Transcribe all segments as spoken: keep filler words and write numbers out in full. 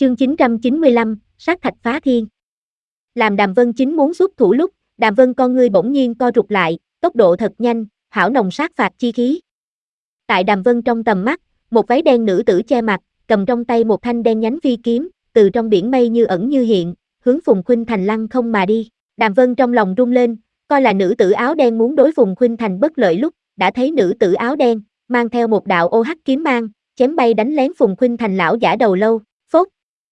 Chương chín trăm chín mươi lăm, sát thạch phá thiên. Làm Đàm Vân chính muốn xuất thủ lúc, Đàm Vân con ngươi bỗng nhiên co rụt lại, tốc độ thật nhanh, hảo nồng sát phạt chi khí. Tại Đàm Vân trong tầm mắt, một váy đen nữ tử che mặt, cầm trong tay một thanh đen nhánh phi kiếm, từ trong biển mây như ẩn như hiện, hướng Phùng Khuynh Thành lăng không mà đi. Đàm Vân trong lòng rung lên, coi là nữ tử áo đen muốn đối Phùng Khuynh Thành bất lợi lúc, đã thấy nữ tử áo đen mang theo một đạo ô hắc kiếm mang, chém bay đánh lén Phùng Khuynh Thành lão giả đầu lâu. Phốt.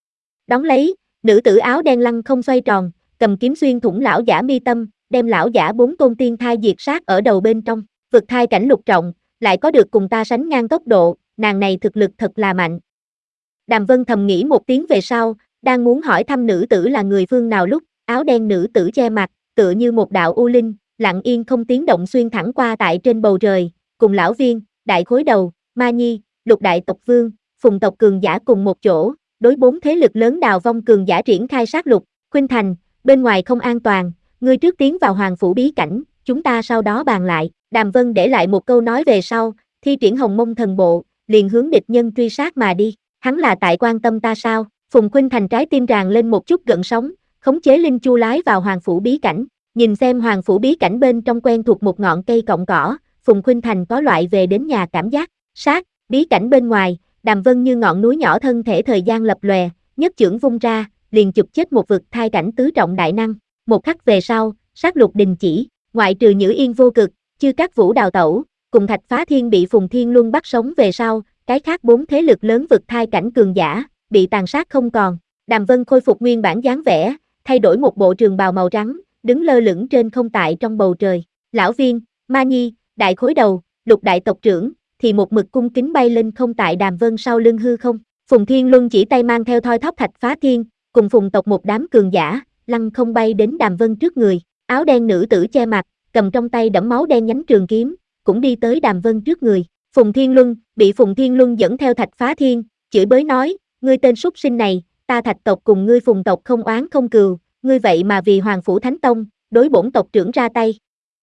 Đón lấy, nữ tử áo đen lăng không xoay tròn, cầm kiếm xuyên thủng lão giả mi tâm, đem lão giả bốn tôn tiên thai diệt sát ở đầu bên trong. Vực thai cảnh lục trọng, lại có được cùng ta sánh ngang tốc độ, nàng này thực lực thật là mạnh. Đàm Vân thầm nghĩ một tiếng về sau, đang muốn hỏi thăm nữ tử là người phương nào lúc, áo đen nữ tử che mặt, tựa như một đạo u linh, lặng yên không tiếng động xuyên thẳng qua tại trên bầu trời, cùng lão viên, đại khối đầu, ma nhi, lục đại tộc vương, phùng tộc cường giả cùng một chỗ, đối bốn thế lực lớn đào vong cường giả triển khai sát lục. Khuynh Thành, bên ngoài không an toàn, ngươi trước tiến vào hoàng phủ bí cảnh, chúng ta sau đó bàn lại. Đàm Vân để lại một câu nói về sau, thi triển hồng mông thần bộ, liền hướng địch nhân truy sát mà đi. Hắn là tại quan tâm ta sao? Phùng Khuynh Thành trái tim ràng lên một chút gợn sóng, khống chế linh chu lái vào hoàng phủ bí cảnh, nhìn xem hoàng phủ bí cảnh bên trong quen thuộc một ngọn cây cọng cỏ, Phùng Khuynh Thành có loại về đến nhà cảm giác. Sát, bí cảnh bên ngoài, Đàm Vân như ngọn núi nhỏ thân thể thời gian lập lòe, nhất chưởng vung ra, liền chụp chết một vực thai cảnh tứ trọng đại năng. Một khắc về sau, sát lục đình chỉ, ngoại trừ Nhữ Yên vô cực, Chư Các Vũ đào tẩu, cùng Thạch Phá Thiên bị Phùng Thiên Luân bắt sống về sau, cái khác bốn thế lực lớn vực thai cảnh cường giả, bị tàn sát không còn. Đàm Vân khôi phục nguyên bản dáng vẻ, thay đổi một bộ trường bào màu trắng, đứng lơ lửng trên không tại trong bầu trời. Lão viên, ma nhi, đại khối đầu, lục đại tộc trưởng, thì một mực cung kính bay lên không tại Đàm Vân sau lưng hư không. Phùng Thiên Luân chỉ tay mang theo thoi thóp Thạch Phá Thiên, cùng Phùng tộc một đám cường giả, lăng không bay đến Đàm Vân trước người. Áo đen nữ tử che mặt, cầm trong tay đẫm máu đen nhánh trường kiếm, cũng đi tới Đàm Vân trước người. Phùng Thiên Luân, bị Phùng Thiên Luân dẫn theo Thạch Phá Thiên, chửi bới nói, ngươi tên súc sinh này, ta Thạch tộc cùng ngươi Phùng tộc không oán không cừu, ngươi vậy mà vì Hoàng Phủ Thánh Tông, đối bổn tộc trưởng ra tay.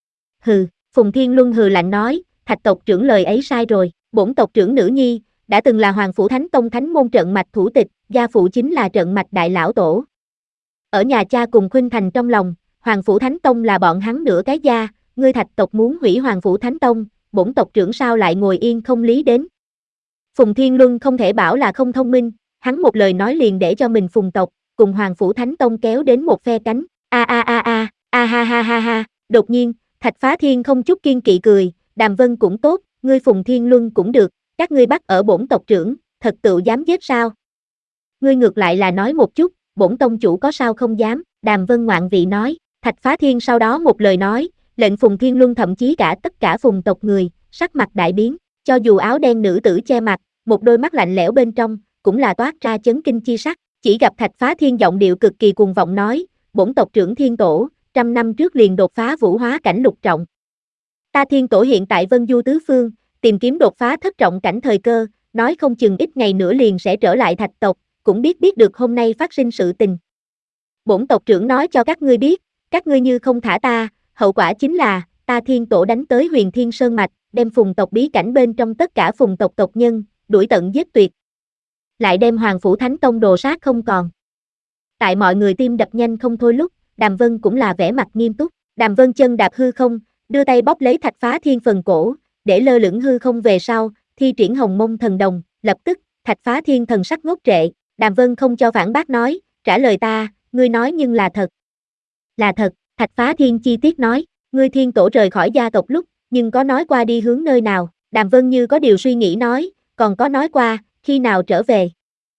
Hừ, Phùng Thiên Luân hừ lạnh nói, Thạch tộc trưởng lời ấy sai rồi, bổn tộc trưởng nữ nhi, đã từng là Hoàng Phủ Thánh Tông thánh môn trận mạch thủ tịch, gia phụ chính là trận mạch đại lão tổ. Ở nhà cha cùng Khuynh Thành trong lòng, Hoàng Phủ Thánh Tông là bọn hắn nửa cái gia, ngươi Thạch tộc muốn hủy Hoàng Phủ Thánh Tông, bổn tộc trưởng sao lại ngồi yên không lý đến. Phùng Thiên Luân không thể bảo là không thông minh, hắn một lời nói liền để cho mình Phùng tộc, cùng Hoàng Phủ Thánh Tông kéo đến một phe cánh, a a a a, a ha ha ha ha, đột nhiên, Thạch Phá Thiên không chút kiên kỵ cười, Đàm Vân cũng tốt, ngươi Phùng Thiên Luân cũng được, các ngươi bắt ở bổn tộc trưởng, thật tự dám giết sao? Ngươi ngược lại là nói một chút, bổn tông chủ có sao không dám, Đàm Vân ngoạn vị nói. Thạch Phá Thiên sau đó một lời nói, lệnh Phùng Thiên Luân thậm chí cả tất cả Phùng tộc người, sắc mặt đại biến, cho dù áo đen nữ tử che mặt, một đôi mắt lạnh lẽo bên trong, cũng là toát ra chấn kinh chi sắc, chỉ gặp Thạch Phá Thiên giọng điệu cực kỳ cuồng vọng nói, bổn tộc trưởng Thiên Tổ, trăm năm trước liền đột phá vũ hóa cảnh lục trọng. Ta Thiên Tổ hiện tại Vân Du tứ phương, tìm kiếm đột phá thất trọng cảnh thời cơ, nói không chừng ít ngày nữa liền sẽ trở lại Thạch tộc, cũng biết biết được hôm nay phát sinh sự tình. Bổn tộc trưởng nói cho các ngươi biết, các ngươi như không thả ta, hậu quả chính là, ta Thiên Tổ đánh tới Huyền Thiên Sơn Mạch, đem Phùng tộc bí cảnh bên trong tất cả Phùng tộc tộc nhân, đuổi tận giết tuyệt. Lại đem Hoàng Phủ Thánh Tông đồ sát không còn. Tại mọi người tim đập nhanh không thôi lúc, Đàm Vân cũng là vẻ mặt nghiêm túc, Đàm Vân chân đạp hư không, đưa tay bóp lấy Thạch Phá Thiên phần cổ, để lơ lửng hư không về sau, thi triển hồng mông thần đồng, lập tức, Thạch Phá Thiên thần sắc ngốc trệ, Đàm Vân không cho phản bác nói, trả lời ta, ngươi nói nhưng là thật. Là thật, Thạch Phá Thiên chi tiết nói, ngươi Thiên Tổ rời khỏi gia tộc lúc, nhưng có nói qua đi hướng nơi nào, Đàm Vân như có điều suy nghĩ nói, còn có nói qua, khi nào trở về.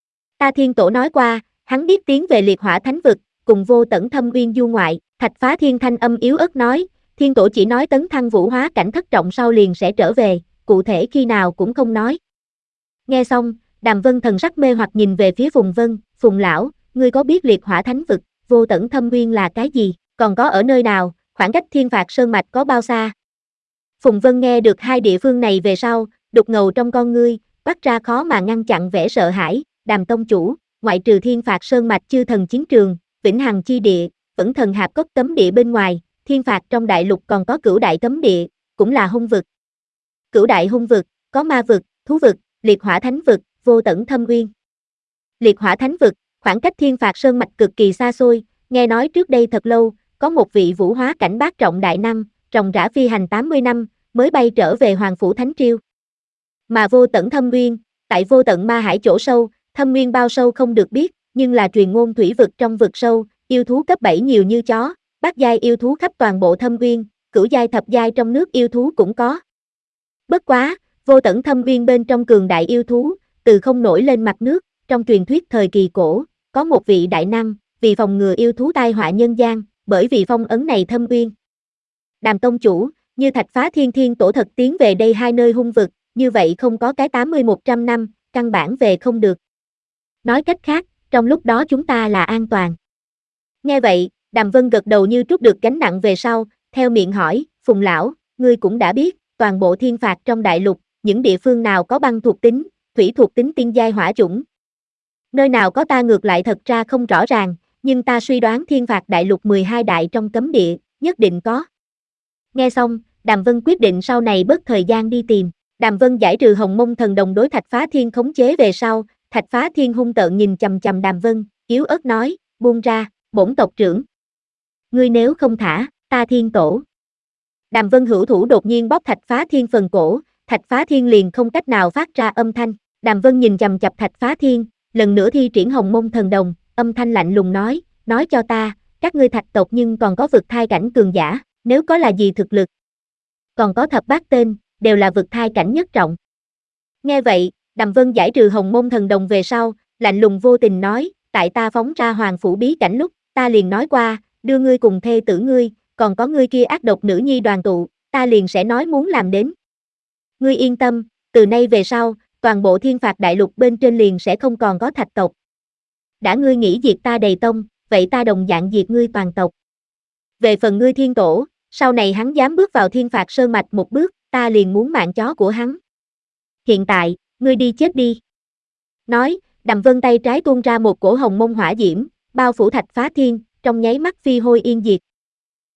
Ta Thiên Tổ nói qua, hắn biết tiến về liệt hỏa thánh vực, cùng vô tận thâm uyên du ngoại, Thạch Phá Thiên thanh âm yếu ớt nói, Thiên Tổ chỉ nói tấn thăng vũ hóa cảnh thất trọng sau liền sẽ trở về, cụ thể khi nào cũng không nói. Nghe xong, Đàm Vân thần sắc mê hoặc nhìn về phía Phùng Vân, Phùng lão, ngươi có biết liệt hỏa thánh vực, vô tận thâm uyên là cái gì, còn có ở nơi nào, khoảng cách Thiên Phạt Sơn Mạch có bao xa? Phùng Vân nghe được hai địa phương này về sau, đục ngầu trong con ngươi, bắt ra khó mà ngăn chặn vẻ sợ hãi, Đàm tông chủ, ngoại trừ Thiên Phạt Sơn Mạch chư thần chiến trường, vĩnh hằng chi địa, vẫn thần hạp cốc cấm địa bên ngoài, Thiên Phạt trong đại lục còn có cửu đại cấm địa, cũng là hung vực. Cửu đại hung vực, có ma vực, thú vực, liệt hỏa thánh vực, vô tận thâm uyên. Liệt hỏa thánh vực, khoảng cách thiên phạt sơn mạch cực kỳ xa xôi, nghe nói trước đây thật lâu, có một vị vũ hóa cảnh bát trọng đại năng, ròng rã phi hành tám mươi năm, mới bay trở về Hoàng Phủ Thánh Triêu. Mà vô tận thâm nguyên, tại vô tận ma hải chỗ sâu, thâm nguyên bao sâu không được biết, nhưng là truyền ngôn thủy vực trong vực sâu, yêu thú cấp bảy nhiều như chó, bát giai yêu thú khắp toàn bộ thâm nguyên, cửu giai thập giai trong nước yêu thú cũng có. Bất quá, vô tận thâm nguyên bên trong cường đại yêu thú, từ không nổi lên mặt nước, trong truyền thuyết thời kỳ cổ, có một vị đại năng, vì phòng ngừa yêu thú tai họa nhân gian, bởi vì phong ấn này thâm nguyên. Đàm tông chủ, như Thạch Phá Thiên Thiên Tổ thật tiến về đây hai nơi hung vực, như vậy không có cái tám mươi một trăm năm, căn bản về không được. Nói cách khác, trong lúc đó chúng ta là an toàn. Nghe vậy, Đàm Vân gật đầu như trút được gánh nặng về sau, theo miệng hỏi, Phùng lão, ngươi cũng đã biết, toàn bộ thiên phạt trong đại lục, những địa phương nào có băng thuộc tính, thủy thuộc tính tiên giai hỏa chủng. Nơi nào có ta ngược lại thật ra không rõ ràng, nhưng ta suy đoán thiên phạt đại lục mười hai đại trong cấm địa, nhất định có. Nghe xong, Đàm Vân quyết định sau này bớt thời gian đi tìm. Đàm Vân giải trừ Hồng Mông Thần Đồng đối Thạch Phá Thiên khống chế về sau, Thạch Phá Thiên hung tợn nhìn chằm chằm Đàm Vân, yếu ớt nói, buông ra, bổn tộc trưởng. Ngươi nếu không thả, ta thiên tổ. Đàm Vân hữu thủ đột nhiên bóp Thạch Phá Thiên phần cổ, Thạch Phá Thiên liền không cách nào phát ra âm thanh. Đàm Vân nhìn chằm chằm Thạch Phá Thiên, lần nữa thi triển Hồng Mông Thần Đồng, âm thanh lạnh lùng nói, nói cho ta, các ngươi Thạch tộc nhưng còn có vực thai cảnh cường giả, nếu có là gì thực lực? Còn có thập bát tên, đều là vực thai cảnh nhất trọng. Nghe vậy, Đàm Vân giải trừ Hồng Mông Thần Đồng về sau, lạnh lùng vô tình nói, tại ta phóng ra Hoàng Phủ bí cảnh lúc, ta liền nói qua, đưa ngươi cùng thê tử ngươi, còn có ngươi kia ác độc nữ nhi đoàn tụ, ta liền sẽ nói muốn làm đến. Ngươi yên tâm, từ nay về sau, toàn bộ thiên phạt đại lục bên trên liền sẽ không còn có thạch tộc. Đã ngươi nghĩ diệt ta đầy tông, vậy ta đồng dạng diệt ngươi toàn tộc. Về phần ngươi thiên tổ, sau này hắn dám bước vào thiên phạt sơn mạch một bước, ta liền muốn mạng chó của hắn. Hiện tại, ngươi đi chết đi. Nói, Đàm Vân tay trái tuôn ra một cổ hồng mông hỏa diễm, bao phủ Thạch Phá Thiên, trong nháy mắt phi hôi yên diệt.